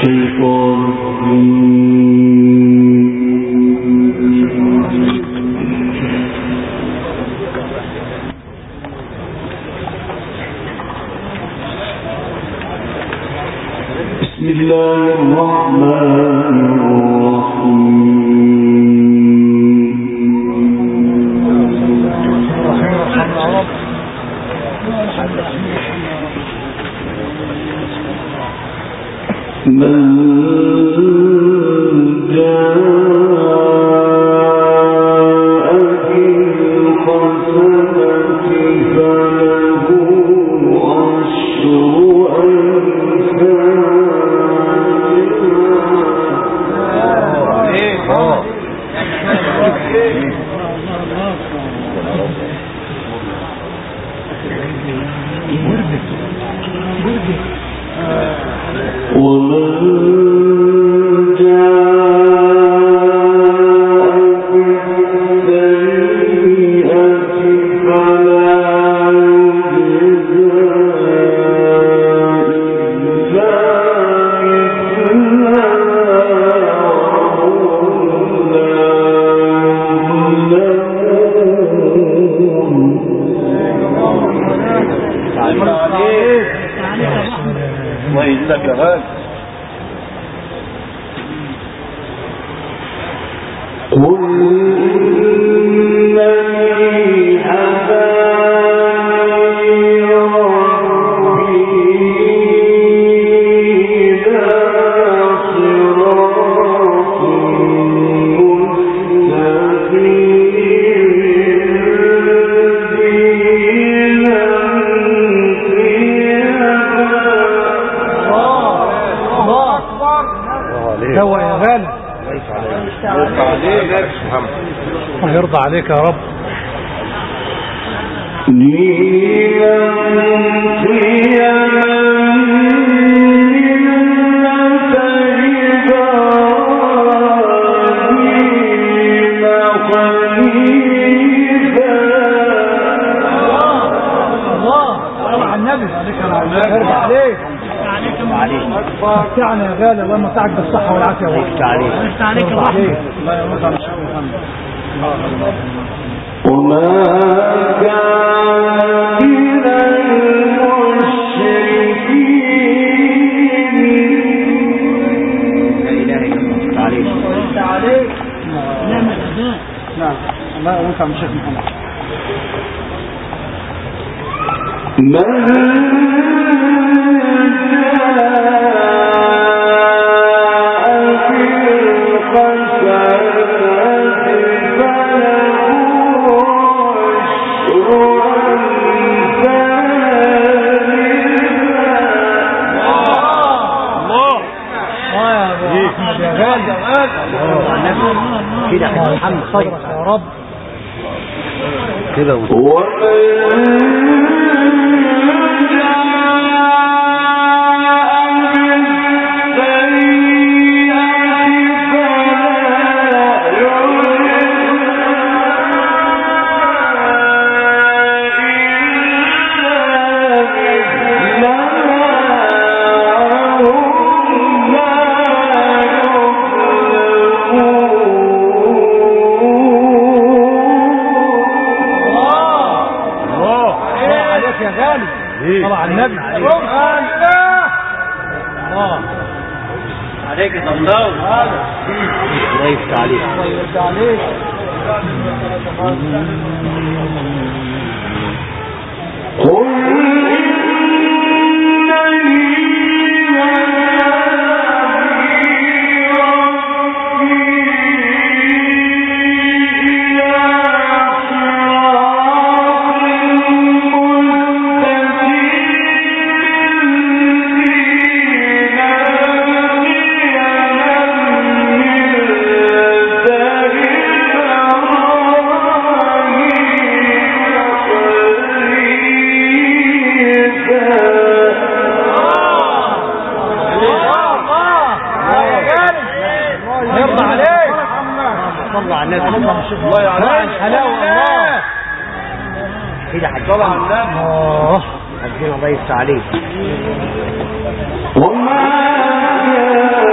يرضى عليك يا رب. متعنا يا غالي، الله يمتعك بالصحة والعافية. وانت عليك الله يرضى على الشيخ محمد. وما كان من المشركين. لا إله إلا الله. وانت عليك. نعم الأداء. نعم الله يرضى على الشيخ محمد. كده محمد صدرك يا رب كده. طبعا النبي الله عليك الله يفتح عليك. الله يعلم حلاوة الله كده حجالة الله حجين الله يفتح عليك. وما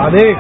عليك.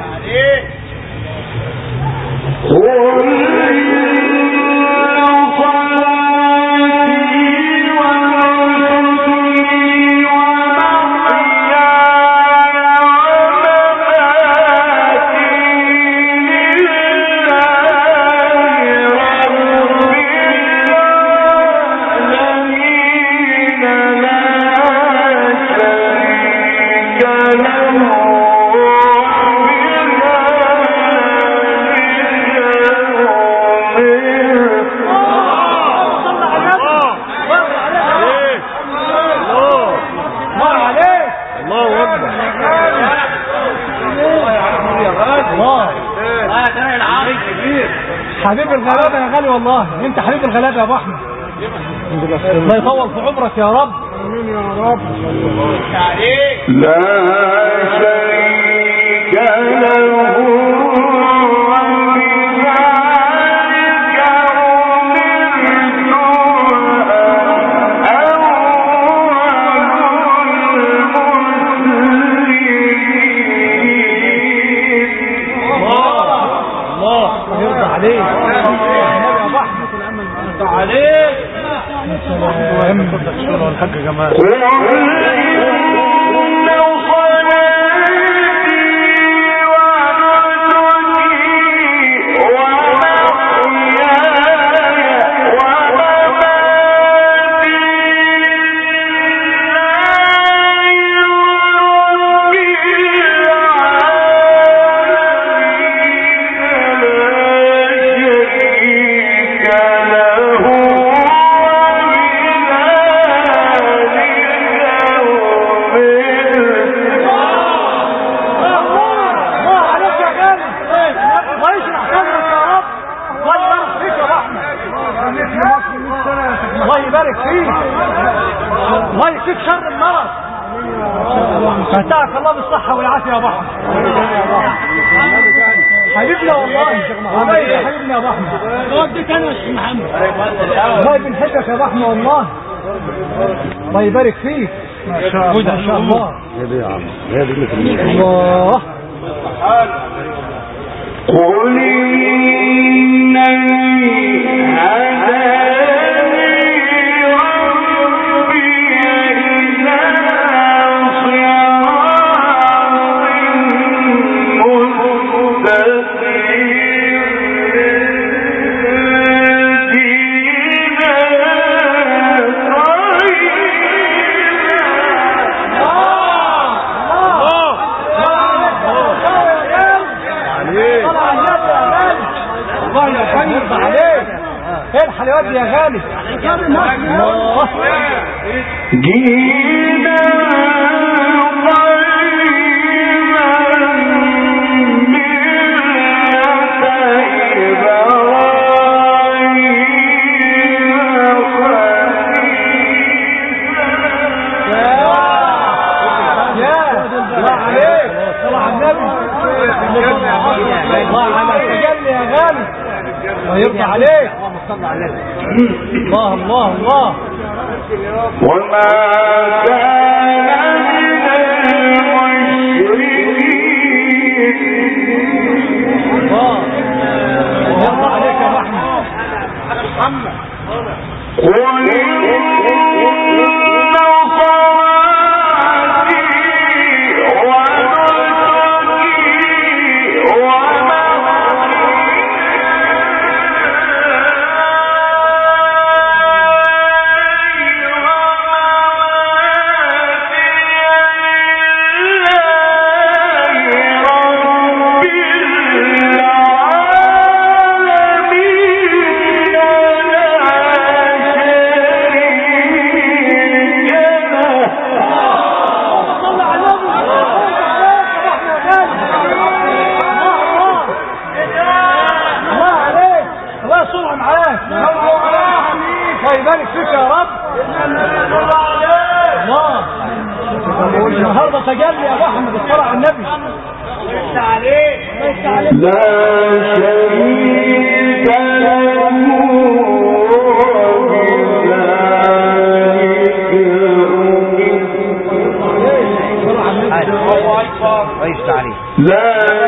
حبيب الغلابة يا غالي والله، انت حبيب الغلابة يا ابو احمد. الله يطول في عمرك يا رب. امين يا رب. لا شريك له الحاج جمال فتاك الله بالصحة والعافية يا ابو احمد. حبيبنا والله حبيبنا يا ابو احمد. وديك انا يا شيخ محمد. والله بنحبك يا ابو احمد والله. الله يبارك فيك. ما شاء الله ما شاء الله. يا عم يا الله. قل ايه الحلوات دي يا غالي؟ جينا يرضى عليك. الله الله الله. وما كان من المشركين. الله يرضى عليك يا محمد. النهارده تجلي يا ابو احمد الصلاه على النبي. لا شريك له لا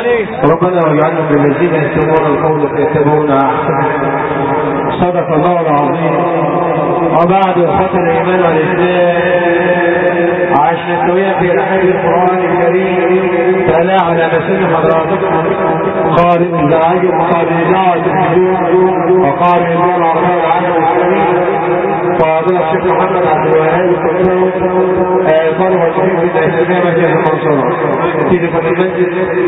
ربنا واجعلنا من الذين يتبعون القول فيتبعون احسنه. صدق الله العظيم. وبعد اخوة الايمان والاسلام، عشنا سويا في رحاب القران الكريم فلا على مسن حضراتكم قارئ الزعاج وقارئ الزعاج وقارئ الزعاج العربية العامة الإسلامية فاضل الشيخ محمد عبد الوهاب طالب الشيخ في الإسلامية مجال المنصورة في دفن المسجد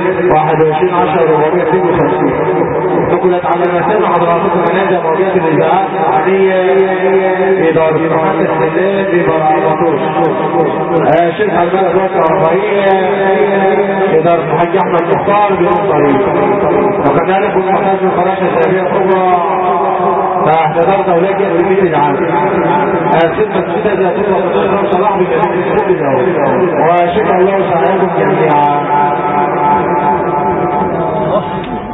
21/10/452. نقلت على مسن حضراتكم منازل موضوعة الإذاعات العادية إدارة محمد السلام ببرعبطوش الشيخ الملك وقت الرفاهية إدارة الحاج أحمد مختار بمنطريق. وكذلك المحتاج من فراشة الشعبية الكبرى فاحتضرت أولئك الرمية العام الخدمة السيدة ذاتية وقدرة صلاح بجميع السبب وشكرا الله سعيكم جميعا.